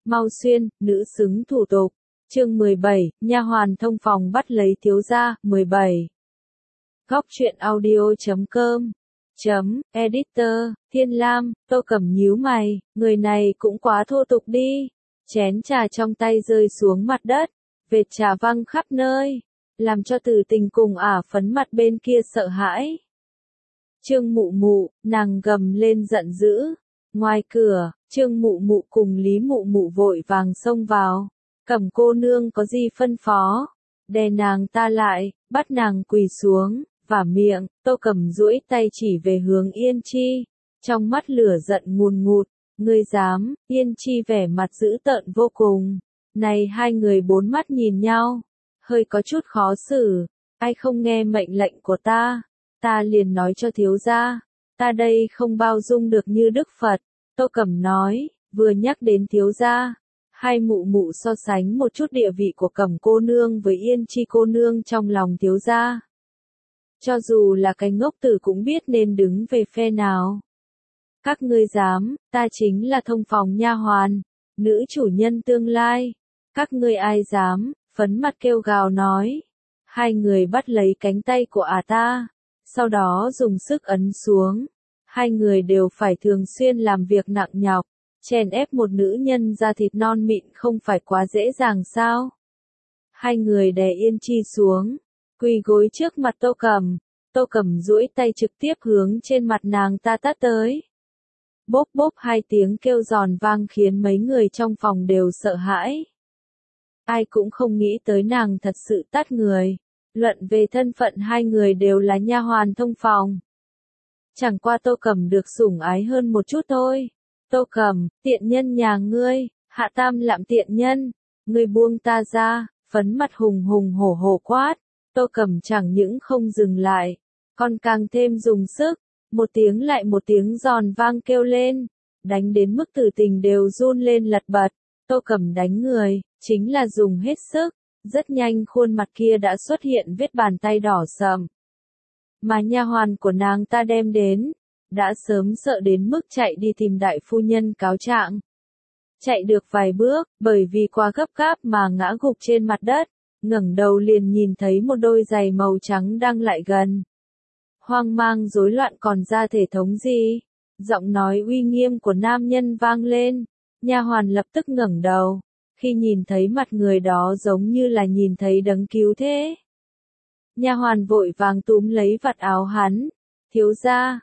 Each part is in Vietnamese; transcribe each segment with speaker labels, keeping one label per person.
Speaker 1: Mau xuyên, nữ xứng thủ tục. Chương 17, nha hoàn thông phòng bắt lấy thiếu gia, 17. Góc truyện audio.com Editor, Thiên Lam, Tô Cẩm nhíu mày, người này cũng quá thô tục đi. Chén trà trong tay rơi xuống mặt đất, vệt trà văng khắp nơi, làm cho Từ Tình cùng ả phấn mặt bên kia sợ hãi. Trương Mụ Mụ, nàng gầm lên giận dữ. Ngoài cửa, Trương Mụ Mụ cùng Lý Mụ Mụ vội vàng xông vào. Cẩm cô nương có gì phân phó? Đè nàng ta lại, bắt nàng quỳ xuống, vả miệng. Tô Cẩm duỗi tay chỉ về hướng Yên Chi, trong mắt lửa giận ngùn ngụt. Ngươi dám? Yên Chi vẻ mặt dữ tợn vô cùng. Này hai người bốn mắt nhìn nhau, hơi có chút khó xử. Ai không nghe mệnh lệnh của ta liền nói cho thiếu gia. Ta đây không bao dung được như Đức Phật. Tô Cẩm nói, vừa nhắc đến thiếu gia, hai mụ mụ so sánh một chút địa vị của Cẩm cô nương với Yên Chi cô nương trong lòng thiếu gia. Cho dù là cái ngốc tử cũng biết nên đứng về phe nào. Các ngươi dám, ta chính là thông phòng nha hoàn, nữ chủ nhân tương lai. Các ngươi ai dám? Phấn mặt kêu gào nói. Hai người bắt lấy cánh tay của ả ta, sau đó dùng sức ấn xuống. Hai người đều phải thường xuyên làm việc nặng nhọc, chèn ép một nữ nhân da thịt non mịn không phải quá dễ dàng sao? Hai người đè Yên Chi xuống, quỳ gối trước mặt Tô Cẩm. Tô Cẩm duỗi tay trực tiếp hướng trên mặt nàng ta tát tới. Bốp bốp hai tiếng kêu giòn vang khiến mấy người trong phòng đều sợ hãi. Ai cũng không nghĩ tới nàng thật sự tát người. Luận về thân phận hai người đều là nha hoàn thông phòng. Chẳng qua Tô Cẩm được sủng ái hơn một chút thôi. Tô Cẩm, tiện nhân nhà ngươi, Hạ Tam Lạm tiện nhân, ngươi buông ta ra. Phấn mặt hùng hùng hổ hổ quát. Tô Cẩm chẳng những không dừng lại, còn càng thêm dùng sức. Một tiếng lại một tiếng giòn vang kêu lên, đánh đến mức Từ Tình đều run lên lật bật. Tô Cẩm đánh người, chính là dùng hết sức, rất nhanh khuôn mặt kia đã xuất hiện vết bàn tay đỏ sậm. Mà nha hoàn của nàng ta đem đến, đã sớm sợ đến mức chạy đi tìm đại phu nhân cáo trạng. Chạy được vài bước, bởi vì quá gấp gáp mà ngã gục trên mặt đất, ngẩng đầu liền nhìn thấy một đôi giày màu trắng đang lại gần. Hoang mang rối loạn còn ra thể thống gì? Giọng nói uy nghiêm của nam nhân vang lên, nha hoàn lập tức ngẩng đầu, khi nhìn thấy mặt người đó giống như là nhìn thấy đấng cứu thế. Nha hoàn vội vàng túm lấy vạt áo hắn, thiếu gia,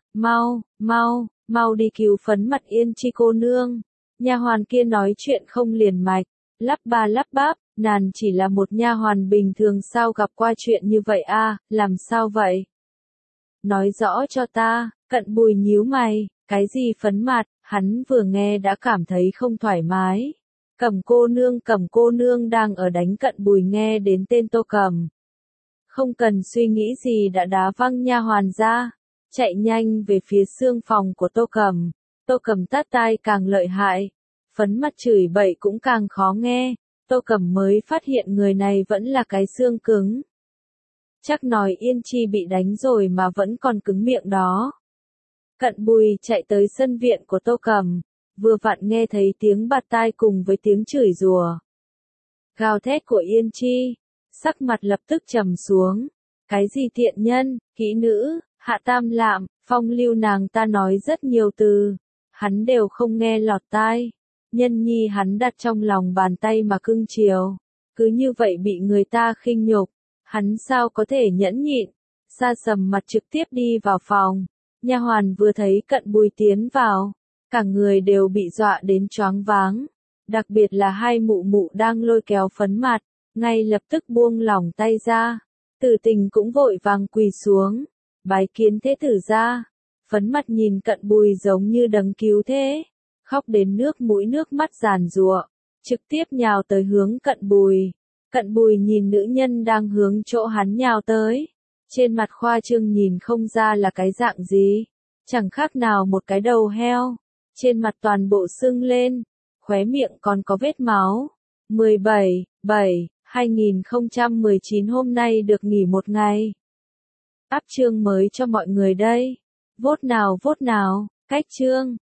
Speaker 1: mau đi cứu phấn mặt Yên Chi cô nương. Nha hoàn kia nói chuyện không liền mạch, lắp ba lắp bắp, nàng chỉ là một nha hoàn bình thường sao gặp qua chuyện như vậy a, làm sao vậy? Nói rõ cho ta. Cận Bùi nhíu mày, cái gì phấn mặt, hắn vừa nghe đã cảm thấy không thoải mái. Cẩm cô nương đang ở đánh Cận Bùi nghe đến tên Tô Cẩm. Không cần suy nghĩ gì đã đá văng nha hoàn ra, chạy nhanh về phía xương phòng của Tô Cẩm. Tô Cẩm tát tai càng lợi hại, phấn mặt chửi bậy cũng càng khó nghe. Tô Cẩm mới phát hiện người này vẫn là cái xương cứng. Chắc nói Yên Chi bị đánh rồi mà vẫn còn cứng miệng đó. Cận Bùi chạy tới sân viện của Tô Cẩm, vừa vặn nghe thấy tiếng bạt tai cùng với tiếng chửi rủa, gào thét của Yên Chi, sắc mặt lập tức trầm xuống. Cái gì tiện nhân, kỹ nữ, Hạ Tam Lạm, phong lưu nàng ta nói rất nhiều từ, hắn đều không nghe lọt tai. Nhân nhi hắn đặt trong lòng bàn tay mà cưng chiều, cứ như vậy bị người ta khinh nhục, hắn sao có thể nhẫn nhịn. Sa sầm mặt trực tiếp đi vào phòng. Nha hoàn vừa thấy Cận Bùi tiến vào, cả người đều bị dọa đến choáng váng, đặc biệt là hai mụ mụ đang lôi kéo phấn mặt, ngay lập tức buông lỏng tay ra. Từ Tình cũng vội vàng quỳ xuống, bái kiến thế tử gia. Phấn mặt nhìn Cận Bùi giống như đấng cứu thế, khóc đến nước mũi nước mắt giàn giụa, trực tiếp nhào tới hướng Cận Bùi. Cận Bùi nhìn nữ nhân đang hướng chỗ hắn nhào tới, trên mặt khoa trương nhìn không ra là cái dạng gì, chẳng khác nào một cái đầu heo, trên mặt toàn bộ sưng lên, khóe miệng còn có vết máu. 17/7/2019 hôm nay được nghỉ một ngày. Áp chương mới cho mọi người đây. Vote nào, cách chương.